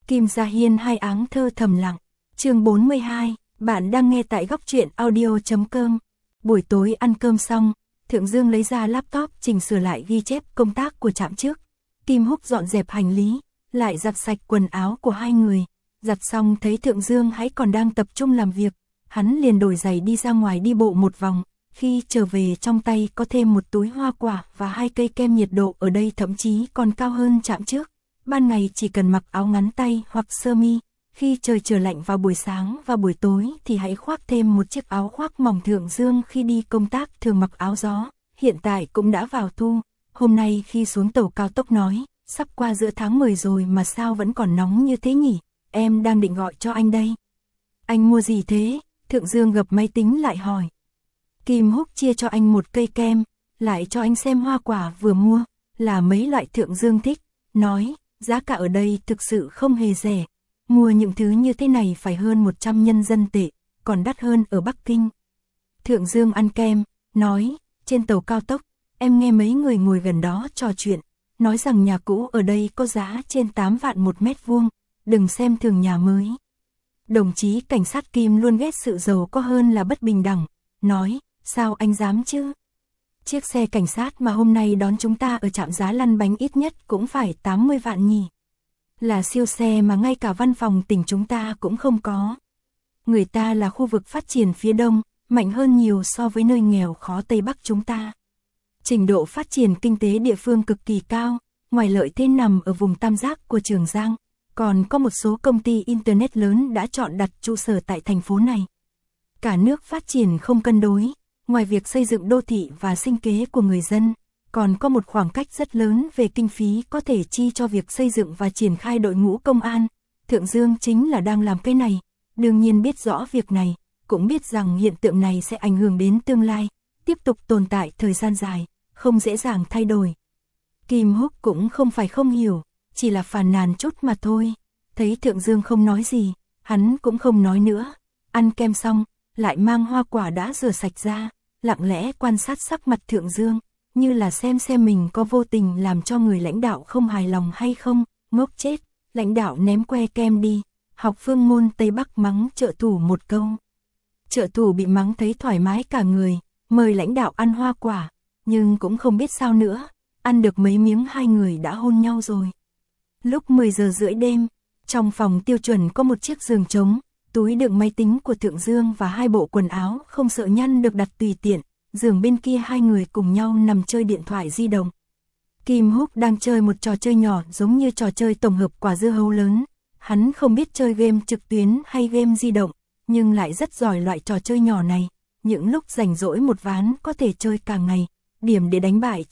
Kim Gia Hiên hai áng thơ thầm lặng. Chương 42, bạn đang nghe tại góc truyện audio.com. Buổi tối ăn cơm xong, Thượng Dương lấy ra laptop chỉnh sửa lại ghi chép công tác của trạm trước. Kim Húc dọn dẹp hành lý, lại giặt sạch quần áo của hai người. Giặt xong thấy Thượng Dương hãy còn đang tập trung làm việc, hắn liền đổi giày đi ra ngoài đi bộ một vòng. Khi trở về trong tay có thêm một túi hoa quả và 2 cây kem nhiệt độ, ở đây thậm chí còn cao hơn trạm trước. Ban ngày chỉ cần mặc áo ngắn tay hoặc sơ mi, khi trời trở lạnh vào buổi sáng và buổi tối thì hãy khoác thêm một chiếc áo khoác mỏng. Thượng Dương khi đi công tác thường mặc áo gió, hiện tại cũng đã vào thu. Hôm nay khi xuống tàu cao tốc nói, sắp qua giữa tháng 10 rồi mà sao vẫn còn nóng như thế nhỉ, em đang định gọi cho anh đây. Anh mua gì thế? Thượng Dương gập máy tính lại hỏi. Kim Húc chia cho anh một cây kem, lại cho anh xem hoa quả vừa mua, là mấy loại Thượng Dương thích, nói, giá cả ở đây thực sự không hề rẻ. Mua những thứ như thế này phải hơn 100 nhân dân tệ, còn đắt hơn ở Bắc Kinh. Thượng Dương ăn kem, nói, trên tàu cao tốc, em nghe mấy người ngồi gần đó trò chuyện, nói rằng nhà cũ ở đây có giá trên 8 vạn một mét vuông, đừng xem thường nhà mới. Đồng chí cảnh sát Kim luôn ghét sự giàu có hơn là bất bình đẳng, nói, sao anh dám chứ? Chiếc xe cảnh sát mà hôm nay đón chúng ta ở trạm giá lăn bánh ít nhất cũng phải 80 vạn nhỉ. Là siêu xe mà ngay cả văn phòng tỉnh chúng ta cũng không có. Người ta là khu vực phát triển phía đông, mạnh hơn nhiều so với nơi nghèo khó Tây Bắc chúng ta. Trình độ phát triển kinh tế địa phương cực kỳ cao, ngoài lợi thế nằm ở vùng tam giác của Trường Giang, còn có một số công ty Internet lớn đã chọn đặt trụ sở tại thành phố này. Cả nước phát triển không cân đối, ngoài việc xây dựng đô thị và sinh kế của người dân, còn có một khoảng cách rất lớn về kinh phí có thể chi cho việc xây dựng và triển khai đội ngũ công an. Thượng Dương chính là đang làm cái này, đương nhiên biết rõ việc này, cũng biết rằng hiện tượng này sẽ ảnh hưởng đến tương lai, tiếp tục tồn tại thời gian dài, không dễ dàng thay đổi. Kim Húc cũng không phải không hiểu, chỉ là phàn nàn chút mà thôi. Thấy Thượng Dương không nói gì, hắn cũng không nói nữa. Ăn kem xong, lại mang hoa quả đã rửa sạch ra, lặng lẽ quan sát sắc mặt Thượng Dương, như là xem mình có vô tình làm cho người lãnh đạo không hài lòng hay không. Ngốc chết, lãnh đạo ném que kem đi. Học phương môn Tây Bắc mắng trợ thủ một câu. Trợ thủ bị mắng thấy thoải mái cả người, mời lãnh đạo ăn hoa quả, nhưng cũng không biết sao nữa, ăn được mấy miếng hai người đã hôn nhau rồi. Lúc 10 giờ rưỡi đêm, trong phòng tiêu chuẩn có một chiếc giường trống, túi đựng máy tính của Thượng Dương và 2 bộ quần áo không sợ nhăn được đặt tùy tiện. Giường bên kia hai người cùng nhau nằm chơi điện thoại di động. Kim Húc đang chơi một trò chơi nhỏ giống như trò chơi tổng hợp quả dưa hấu lớn. Hắn không biết chơi game trực tuyến hay game di động, nhưng lại rất giỏi loại trò chơi nhỏ này. Những lúc rảnh rỗi một ván có thể chơi cả ngày, điểm để đánh bại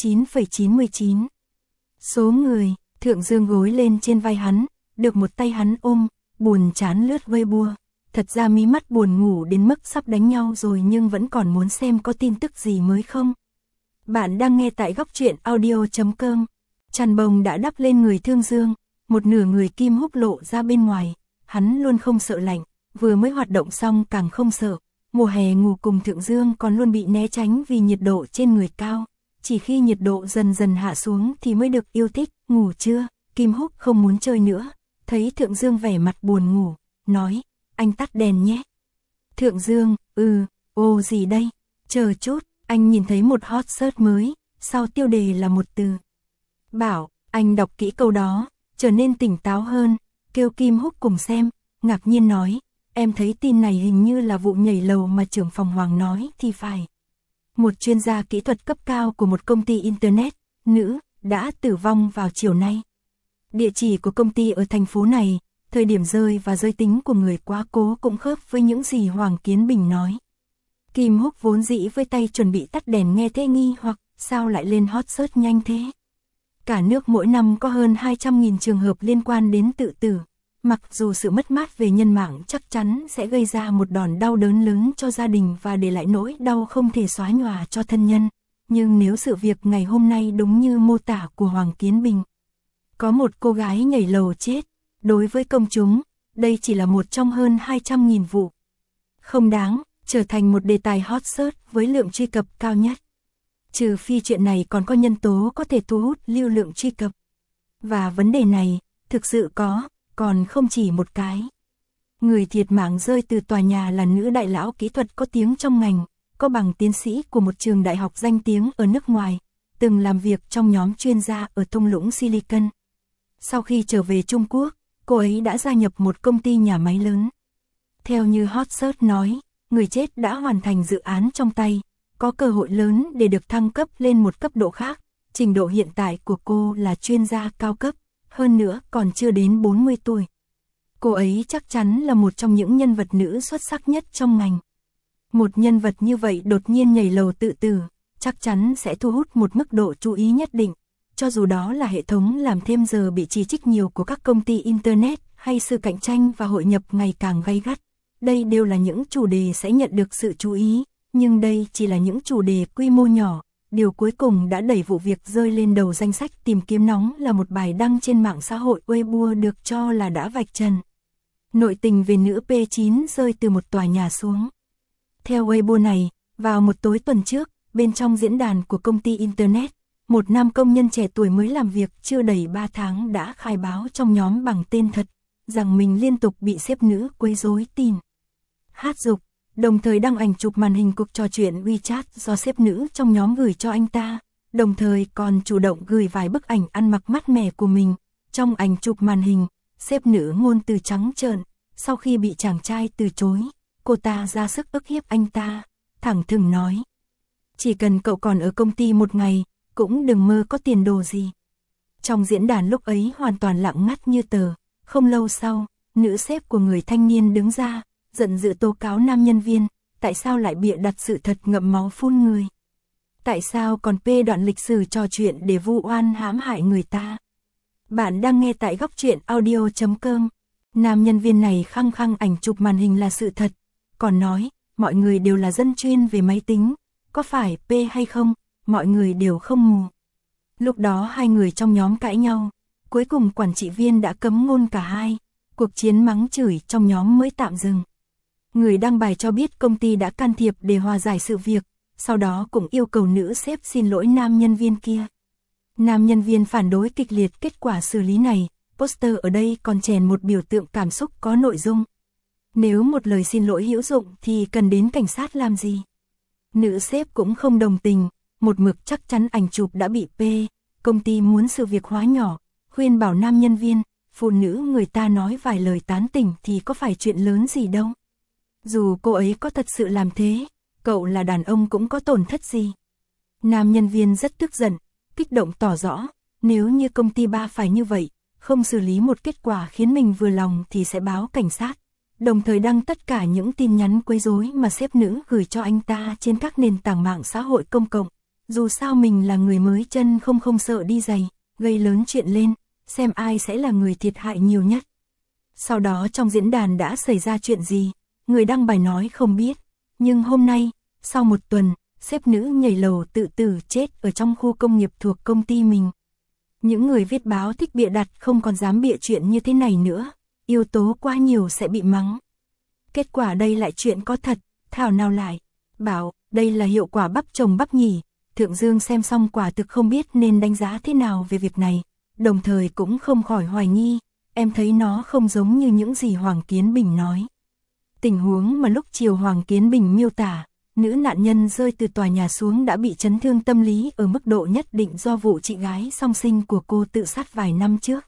99,99. Số người, Thượng Dương gối lên trên vai hắn, được một tay hắn ôm, buồn chán lướt Weibo. Thật ra mí mắt buồn ngủ đến mức sắp đánh nhau rồi nhưng vẫn còn muốn xem có tin tức gì mới không. Bạn đang nghe tại góc truyện audio.com. Chăn bông đã đắp lên người Thượng Dương, một nửa người Kim Húc lộ ra bên ngoài. Hắn luôn không sợ lạnh, vừa mới hoạt động xong càng không sợ. Mùa hè ngủ cùng Thượng Dương còn luôn bị né tránh vì nhiệt độ trên người cao. Chỉ khi nhiệt độ dần dần hạ xuống thì mới được yêu thích. Ngủ chưa? Kim Húc không muốn chơi nữa. Thấy Thượng Dương vẻ mặt buồn ngủ, nói, anh tắt đèn nhé. Thượng Dương, ô gì đây? Chờ chút, anh nhìn thấy một hot search mới, sau tiêu đề là một từ. Bảo, anh đọc kỹ câu đó, trở nên tỉnh táo hơn, kêu Kim Húc cùng xem, ngạc nhiên nói, em thấy tin này hình như là vụ nhảy lầu mà trưởng phòng Hoàng nói thì phải. Một chuyên gia kỹ thuật cấp cao của một công ty Internet, nữ, đã tử vong vào chiều nay. Địa chỉ của công ty ở thành phố này, thời điểm rơi và giới tính của người quá cố cũng khớp với những gì Hoàng Kiến Bình nói. Kim Húc vốn dĩ với tay chuẩn bị tắt đèn nghe thế nghi hoặc sao lại lên hot search nhanh thế. Cả nước mỗi năm có hơn 200.000 trường hợp liên quan đến tự tử. Mặc dù sự mất mát về nhân mạng chắc chắn sẽ gây ra một đòn đau đớn lớn cho gia đình và để lại nỗi đau không thể xóa nhòa cho thân nhân. Nhưng nếu sự việc ngày hôm nay đúng như mô tả của Hoàng Kiến Bình, có một cô gái nhảy lầu chết, đối với công chúng, đây chỉ là một trong hơn 200.000 vụ. Không đáng, trở thành một đề tài hot search với lượng truy cập cao nhất. Trừ phi chuyện này còn có nhân tố có thể thu hút lưu lượng truy cập. Và vấn đề này, thực sự có, còn không chỉ một cái. Người thiệt mạng rơi từ tòa nhà là nữ đại lão kỹ thuật có tiếng trong ngành, có bằng tiến sĩ của một trường đại học danh tiếng ở nước ngoài, từng làm việc trong nhóm chuyên gia ở thung lũng Silicon. Sau khi trở về Trung Quốc, cô ấy đã gia nhập một công ty nhà máy lớn. Theo như Hot Search nói, người chết đã hoàn thành dự án trong tay, có cơ hội lớn để được thăng cấp lên một cấp độ khác. Trình độ hiện tại của cô là chuyên gia cao cấp, hơn nữa còn chưa đến 40 tuổi. Cô ấy chắc chắn là một trong những nhân vật nữ xuất sắc nhất trong ngành. Một nhân vật như vậy đột nhiên nhảy lầu tự tử, chắc chắn sẽ thu hút một mức độ chú ý nhất định, cho dù đó là hệ thống làm thêm giờ bị chỉ trích nhiều của các công ty Internet hay sự cạnh tranh và hội nhập ngày càng gay gắt. Đây đều là những chủ đề sẽ nhận được sự chú ý, nhưng đây chỉ là những chủ đề quy mô nhỏ. Điều cuối cùng đã đẩy vụ việc rơi lên đầu danh sách tìm kiếm nóng là một bài đăng trên mạng xã hội Weibo được cho là đã vạch trần nội tình về nữ P9 rơi từ một tòa nhà xuống. Theo Weibo này, vào một tối tuần trước, bên trong diễn đàn của công ty Internet, một nam công nhân trẻ tuổi mới làm việc chưa đầy 3 tháng đã khai báo trong nhóm bằng tên thật, rằng mình liên tục bị sếp nữ quấy rối tin, hát giục, đồng thời đăng ảnh chụp màn hình cuộc trò chuyện WeChat do sếp nữ trong nhóm gửi cho anh ta, đồng thời còn chủ động gửi vài bức ảnh ăn mặc mát mẻ của mình. Trong ảnh chụp màn hình, sếp nữ ngôn từ trắng trợn, sau khi bị chàng trai từ chối, cô ta ra sức ức hiếp anh ta, thẳng thừng nói: "Chỉ cần cậu còn ở công ty một ngày, cũng đừng mơ có tiền đồ gì." Trong diễn đàn lúc ấy hoàn toàn lặng ngắt như tờ, không lâu sau, nữ sếp của người thanh niên đứng ra, giận dữ tố cáo nam nhân viên, tại sao lại bịa đặt sự thật ngậm máu phun người? Tại sao còn phê đoạn lịch sử trò chuyện để vu oan hãm hại người ta? Bạn đang nghe tại góc truyện audio.com. Nam nhân viên này khăng khăng ảnh chụp màn hình là sự thật, còn nói, mọi người đều là dân chuyên về máy tính, có phải P hay không, mọi người đều không mù. Lúc đó hai người trong nhóm cãi nhau, cuối cùng quản trị viên đã cấm ngôn cả hai, cuộc chiến mắng chửi trong nhóm mới tạm dừng. Người đăng bài cho biết công ty đã can thiệp để hòa giải sự việc, sau đó cũng yêu cầu nữ sếp xin lỗi nam nhân viên kia. Nam nhân viên phản đối kịch liệt kết quả xử lý này, poster ở đây còn chèn một biểu tượng cảm xúc có nội dung: nếu một lời xin lỗi hữu dụng thì cần đến cảnh sát làm gì? Nữ sếp cũng không đồng tình, một mực chắc chắn ảnh chụp đã bị P, công ty muốn sự việc hóa nhỏ, khuyên bảo nam nhân viên, phụ nữ người ta nói vài lời tán tỉnh thì có phải chuyện lớn gì đâu. Dù cô ấy có thật sự làm thế, cậu là đàn ông cũng có tổn thất gì. Nam nhân viên rất tức giận, kích động tỏ rõ, nếu như công ty ba phải như vậy, không xử lý một kết quả khiến mình vừa lòng thì sẽ báo cảnh sát. Đồng thời đăng tất cả những tin nhắn quấy rối mà sếp nữ gửi cho anh ta trên các nền tảng mạng xã hội công cộng. Dù sao mình là người mới chân không sợ đi giày, gây lớn chuyện lên, xem ai sẽ là người thiệt hại nhiều nhất. Sau đó trong diễn đàn đã xảy ra chuyện gì, người đăng bài nói không biết, nhưng hôm nay, sau một tuần, sếp nữ nhảy lầu tự tử chết ở trong khu công nghiệp thuộc công ty mình. Những người viết báo thích bịa đặt không còn dám bịa chuyện như thế này nữa, yếu tố quá nhiều sẽ bị mắng. Kết quả đây lại chuyện có thật, thảo nào lại bảo đây là hiệu quả bắp chồng bắp nhỉ. Thượng Dương xem xong quả thực không biết nên đánh giá thế nào về việc này, đồng thời cũng không khỏi hoài nghi, em thấy nó không giống như những gì Hoàng Kiến Bình nói. Tình huống mà lúc chiều Hoàng Kiến Bình miêu tả, nữ nạn nhân rơi từ tòa nhà xuống đã bị chấn thương tâm lý ở mức độ nhất định do vụ chị gái song sinh của cô tự sát vài năm trước.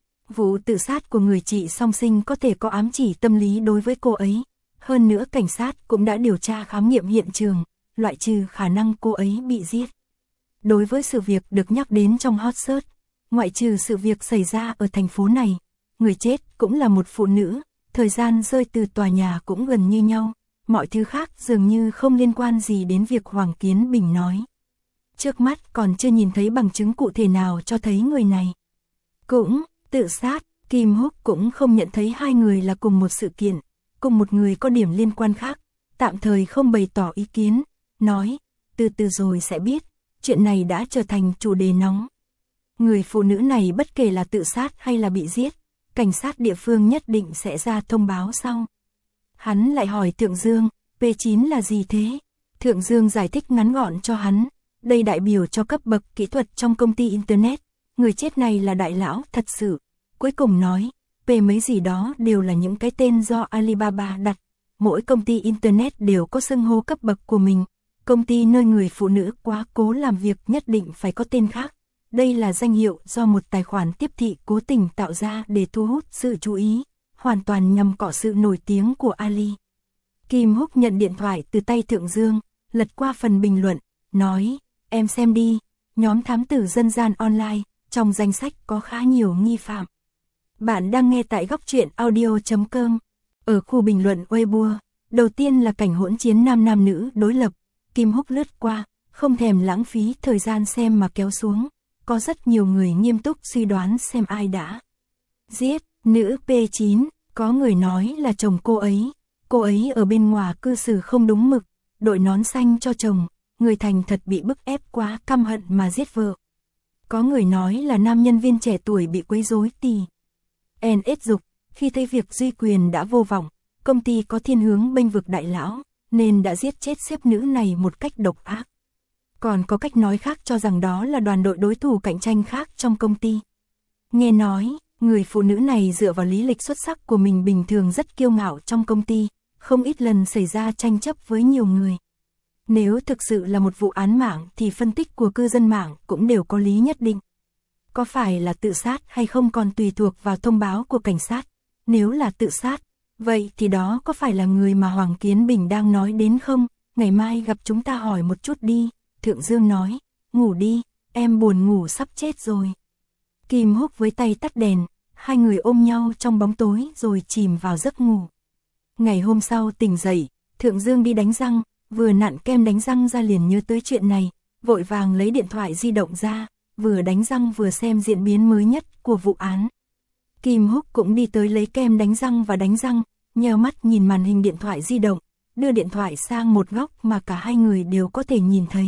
Vụ tự sát của người chị song sinh có thể có ám chỉ tâm lý đối với cô ấy. Hơn nữa cảnh sát cũng đã điều tra khám nghiệm hiện trường, loại trừ khả năng cô ấy bị giết. Đối với sự việc được nhắc đến trong hot search, ngoại trừ sự việc xảy ra ở thành phố này, người chết cũng là một phụ nữ, thời gian rơi từ tòa nhà cũng gần như nhau, mọi thứ khác dường như không liên quan gì đến việc Hoàng Kiến Bình nói. Trước mắt còn chưa nhìn thấy bằng chứng cụ thể nào cho thấy người này cũng tự sát. Kim Húc cũng không nhận thấy hai người là cùng một sự kiện, cùng một người có điểm liên quan khác, tạm thời không bày tỏ ý kiến, nói, từ từ rồi sẽ biết, chuyện này đã trở thành chủ đề nóng. Người phụ nữ này bất kể là tự sát hay là bị giết, cảnh sát địa phương nhất định sẽ ra thông báo sau. Hắn lại hỏi Thượng Dương, P9 là gì thế? Thượng Dương giải thích ngắn gọn cho hắn, đây đại biểu cho cấp bậc kỹ thuật trong công ty Internet, người chết này là đại lão thật sự. Cuối cùng nói, P mấy gì đó đều là những cái tên do Alibaba đặt. Mỗi công ty Internet đều có xưng hô cấp bậc của mình. Công ty nơi người phụ nữ quá cố làm việc nhất định phải có tên khác. Đây là danh hiệu do một tài khoản tiếp thị cố tình tạo ra để thu hút sự chú ý, hoàn toàn nhằm cọ sự nổi tiếng của Ali. Kim Húc nhận điện thoại từ tay Thượng Dương, lật qua phần bình luận, nói, em xem đi, nhóm thám tử dân gian online, trong danh sách có khá nhiều nghi phạm. Bạn đang nghe tại góc truyện audio.com. Ở khu bình luận Weibo, đầu tiên là cảnh hỗn chiến nam nữ đối lập. Kim Húc lướt qua, không thèm lãng phí thời gian xem mà kéo xuống. Có rất nhiều người nghiêm túc suy đoán xem ai đã giết nữ P9. Có người nói là chồng cô ấy ở bên ngoài cư xử không đúng mực, đội nón xanh cho chồng, người thành thật bị bức ép quá căm hận mà giết vợ. Có người nói là nam nhân viên trẻ tuổi bị quấy rối tỉ. NS Dục, khi thấy việc duy quyền đã vô vọng, công ty có thiên hướng bênh vực đại lão, nên đã giết chết sếp nữ này một cách độc ác. Còn có cách nói khác cho rằng đó là đoàn đội đối thủ cạnh tranh khác trong công ty. Nghe nói, người phụ nữ này dựa vào lý lịch xuất sắc của mình bình thường rất kiêu ngạo trong công ty, không ít lần xảy ra tranh chấp với nhiều người. Nếu thực sự là một vụ án mạng thì phân tích của cư dân mạng cũng đều có lý nhất định. Có phải là tự sát hay không còn tùy thuộc vào thông báo của cảnh sát. Nếu là tự sát, vậy thì đó có phải là người mà Hoàng Kiến Bình đang nói đến không? Ngày mai gặp chúng ta hỏi một chút đi. Thượng Dương nói, ngủ đi, em buồn ngủ sắp chết rồi. Kim Húc với tay tắt đèn, hai người ôm nhau trong bóng tối rồi chìm vào giấc ngủ. Ngày hôm sau tỉnh dậy, Thượng Dương đi đánh răng, vừa nặn kem đánh răng ra liền nhớ tới chuyện này, vội vàng lấy điện thoại di động ra, vừa đánh răng vừa xem diễn biến mới nhất của vụ án. Kim Húc cũng đi tới lấy kem đánh răng và đánh răng, nheo mắt nhìn màn hình điện thoại di động, đưa điện thoại sang một góc mà cả hai người đều có thể nhìn thấy.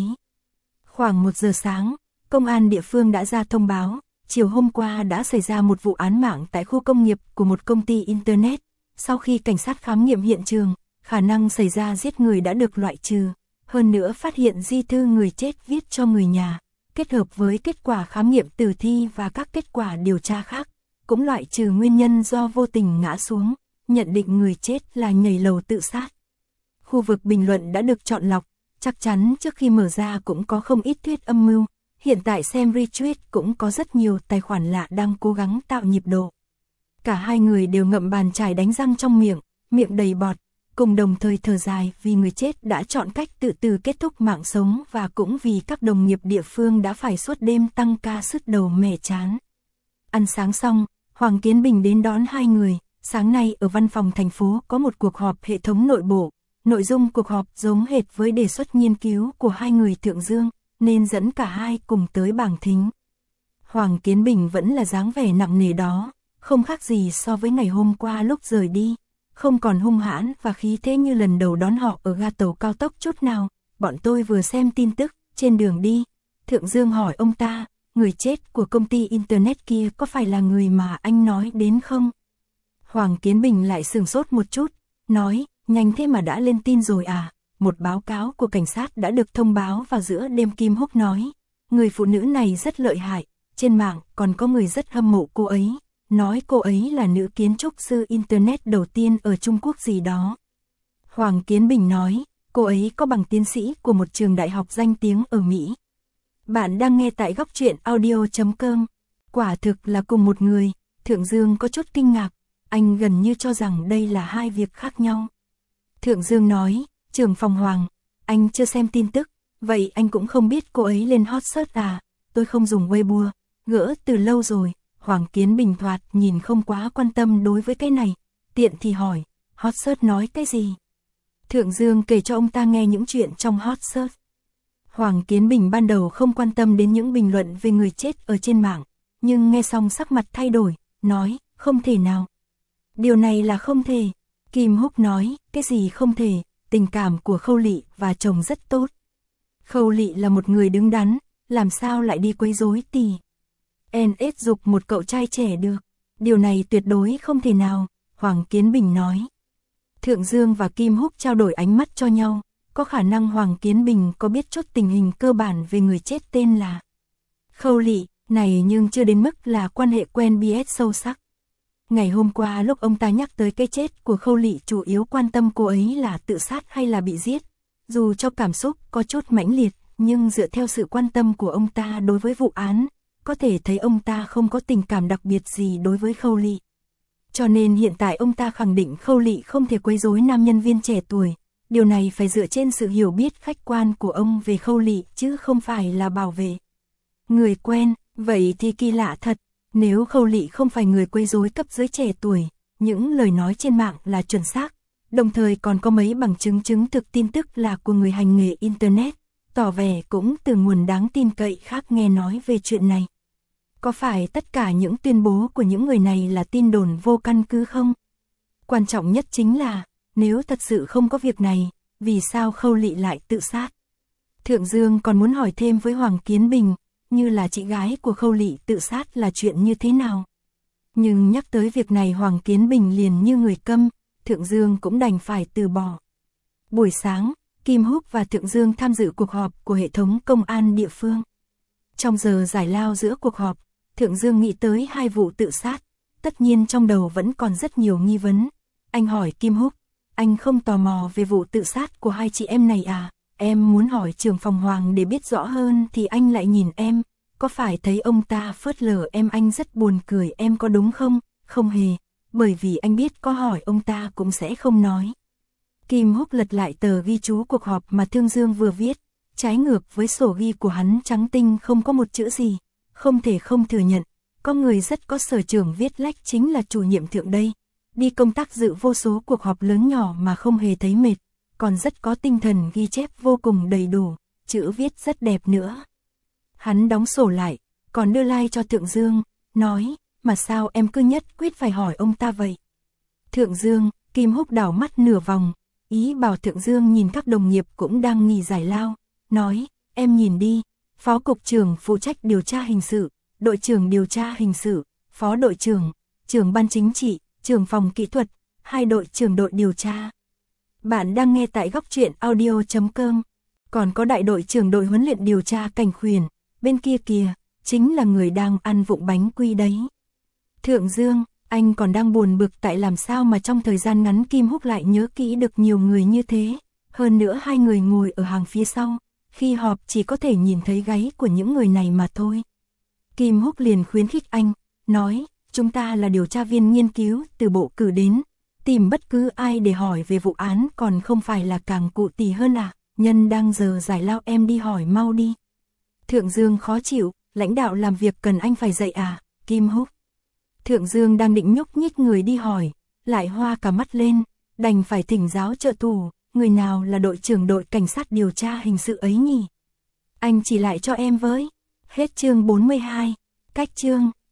Khoảng 1 giờ sáng, công an địa phương đã ra thông báo, chiều hôm qua đã xảy ra một vụ án mạng tại khu công nghiệp của một công ty Internet. Sau khi cảnh sát khám nghiệm hiện trường, khả năng xảy ra giết người đã được loại trừ. Hơn nữa phát hiện di thư người chết viết cho người nhà, kết hợp với kết quả khám nghiệm tử thi và các kết quả điều tra khác, cũng loại trừ nguyên nhân do vô tình ngã xuống, nhận định người chết là nhảy lầu tự sát. Khu vực bình luận đã được chọn lọc, chắc chắn trước khi mở ra cũng có không ít thuyết âm mưu, hiện tại xem retweet cũng có rất nhiều tài khoản lạ đang cố gắng tạo nhịp độ. Cả hai người đều ngậm bàn chải đánh răng trong miệng đầy bọt, cùng đồng thời thở dài vì người chết đã chọn cách tự tử kết thúc mạng sống và cũng vì các đồng nghiệp địa phương đã phải suốt đêm tăng ca sứt đầu mẻ chán. Ăn sáng xong, Hoàng Kiến Bình đến đón hai người, sáng nay ở văn phòng thành phố có một cuộc họp hệ thống nội bộ. Nội dung cuộc họp giống hệt với đề xuất nghiên cứu của hai người Thượng Dương, nên dẫn cả hai cùng tới bảng thính. Hoàng Kiến Bình vẫn là dáng vẻ nặng nề đó, không khác gì so với ngày hôm qua lúc rời đi, không còn hung hãn và khí thế như lần đầu đón họ ở ga tàu cao tốc chút nào. Bọn tôi vừa xem tin tức, trên đường đi, Thượng Dương hỏi ông ta, người chết của công ty Internet kia có phải là người mà anh nói đến không? Hoàng Kiến Bình lại sửng sốt một chút, nói, nhanh thế mà đã lên tin rồi à? Một báo cáo của cảnh sát đã được thông báo vào giữa đêm. Kim Húc nói, người phụ nữ này rất lợi hại, trên mạng còn có người rất hâm mộ cô ấy, nói cô ấy là nữ kiến trúc sư Internet đầu tiên ở Trung Quốc gì đó. Hoàng Kiến Bình nói, cô ấy có bằng tiến sĩ của một trường đại học danh tiếng ở Mỹ. Bạn đang nghe tại góc truyện audio.com. Quả thực là cùng một người. Thượng Dương có chút kinh ngạc, anh gần như cho rằng đây là hai việc khác nhau. Thượng Dương nói, trưởng phòng Hoàng, anh chưa xem tin tức, vậy anh cũng không biết cô ấy lên hot search à? Tôi không dùng Weibo, gỡ từ lâu rồi. Hoàng Kiến Bình thoạt nhìn không quá quan tâm đối với cái này, tiện thì hỏi, hot search nói cái gì? Thượng Dương kể cho ông ta nghe những chuyện trong hot search. Hoàng Kiến Bình ban đầu không quan tâm đến những bình luận về người chết ở trên mạng, nhưng nghe xong sắc mặt thay đổi, nói, không thể nào. Điều này là không thể. Kim Húc nói, cái gì không thể? Tình cảm của Khâu Lị và chồng rất tốt. Khâu Lị là một người đứng đắn, làm sao lại đi quấy rối tỉ. NS Dục một cậu trai trẻ được. Điều này tuyệt đối không thể nào, Hoàng Kiến Bình nói. Thượng Dương và Kim Húc trao đổi ánh mắt cho nhau, có khả năng Hoàng Kiến Bình có biết chút tình hình cơ bản về người chết tên là Khâu Lị này, nhưng chưa đến mức là quan hệ quen biết sâu sắc. Ngày hôm qua lúc ông ta nhắc tới cái chết của Khâu Lị, chủ yếu quan tâm cô ấy là tự sát hay là bị giết. Dù cho cảm xúc có chút mãnh liệt, nhưng dựa theo sự quan tâm của ông ta đối với vụ án, có thể thấy ông ta không có tình cảm đặc biệt gì đối với Khâu Lị. Cho nên hiện tại ông ta khẳng định Khâu Lị không thể quấy rối nam nhân viên trẻ tuổi. Điều này phải dựa trên sự hiểu biết khách quan của ông về Khâu Lị chứ không phải là bảo vệ người quen. Vậy thì kỳ lạ thật, nếu Khâu Lị không phải người quấy rối cấp dưới trẻ tuổi, những lời nói trên mạng là chuẩn xác, đồng thời còn có mấy bằng chứng chứng thực tin tức là của người hành nghề Internet, tỏ vẻ cũng từ nguồn đáng tin cậy khác nghe nói về chuyện này. Có phải tất cả những tuyên bố của những người này là tin đồn vô căn cứ không? Quan trọng nhất chính là, nếu thật sự không có việc này, vì sao Khâu Lị lại tự sát? Thượng Dương còn muốn hỏi thêm với Hoàng Kiến Bình, như là chị gái của Khâu Lị tự sát là chuyện như thế nào? Nhưng nhắc tới việc này Hoàng Kiến Bình liền như người câm, Thượng Dương cũng đành phải từ bỏ. Buổi sáng, Kim Húc và Thượng Dương tham dự cuộc họp của hệ thống công an địa phương. Trong giờ giải lao giữa cuộc họp, Thượng Dương nghĩ tới 2 vụ tự sát, tất nhiên trong đầu vẫn còn rất nhiều nghi vấn. Anh hỏi Kim Húc, anh không tò mò về vụ tự sát của 2 chị em này à? Em muốn hỏi trưởng phòng Hoàng để biết rõ hơn thì anh lại nhìn em, có phải thấy ông ta phớt lờ em anh rất buồn cười em có đúng không? Không hề, bởi vì anh biết có hỏi ông ta cũng sẽ không nói. Kim Húc lật lại tờ ghi chú cuộc họp mà Thượng Dương vừa viết, trái ngược với sổ ghi của hắn trắng tinh không có một chữ gì, không thể không thừa nhận, có người rất có sở trường viết lách chính là chủ nhiệm Thượng đây. Đi công tác dự vô số cuộc họp lớn nhỏ mà không hề thấy mệt, còn rất có tinh thần ghi chép vô cùng đầy đủ, chữ viết rất đẹp nữa. Hắn đóng sổ lại, còn đưa like cho Thượng Dương, nói, mà sao em cứ nhất quyết phải hỏi ông ta vậy? Thượng Dương, Kim Húc đảo mắt nửa vòng, ý bảo Thượng Dương nhìn các đồng nghiệp cũng đang nghỉ giải lao, nói, em nhìn đi, phó cục trưởng phụ trách điều tra hình sự, đội trưởng điều tra hình sự, phó đội trưởng, trưởng ban chính trị, trưởng phòng kỹ thuật, 2 đội trưởng đội điều tra. Bạn đang nghe tại góc truyện audio.com. Còn có đại đội trưởng đội huấn luyện điều tra Cảnh Khuyển, bên kia kìa, chính là người đang ăn vụng bánh quy đấy. Thượng Dương, anh còn đang buồn bực tại làm sao mà trong thời gian ngắn Kim Húc lại nhớ kỹ được nhiều người như thế. Hơn nữa 2 người ngồi ở hàng phía sau, khi họp chỉ có thể nhìn thấy gáy của những người này mà thôi. Kim Húc liền khuyến khích anh, nói, chúng ta là điều tra viên nghiên cứu từ bộ cử đến, tìm bất cứ ai để hỏi về vụ án còn không phải là càng cụ tỉ hơn à, nhân đang giờ giải lao em đi hỏi mau đi. Thượng Dương khó chịu, lãnh đạo làm việc cần anh phải dạy à, Kim Húc. Thượng Dương đang định nhúc nhích người đi hỏi, lại hoa cả mắt lên, đành phải thỉnh giáo trợ thủ, người nào là đội trưởng đội cảnh sát điều tra hình sự ấy nhỉ? Anh chỉ lại cho em với. Hết chương 42, cách chương.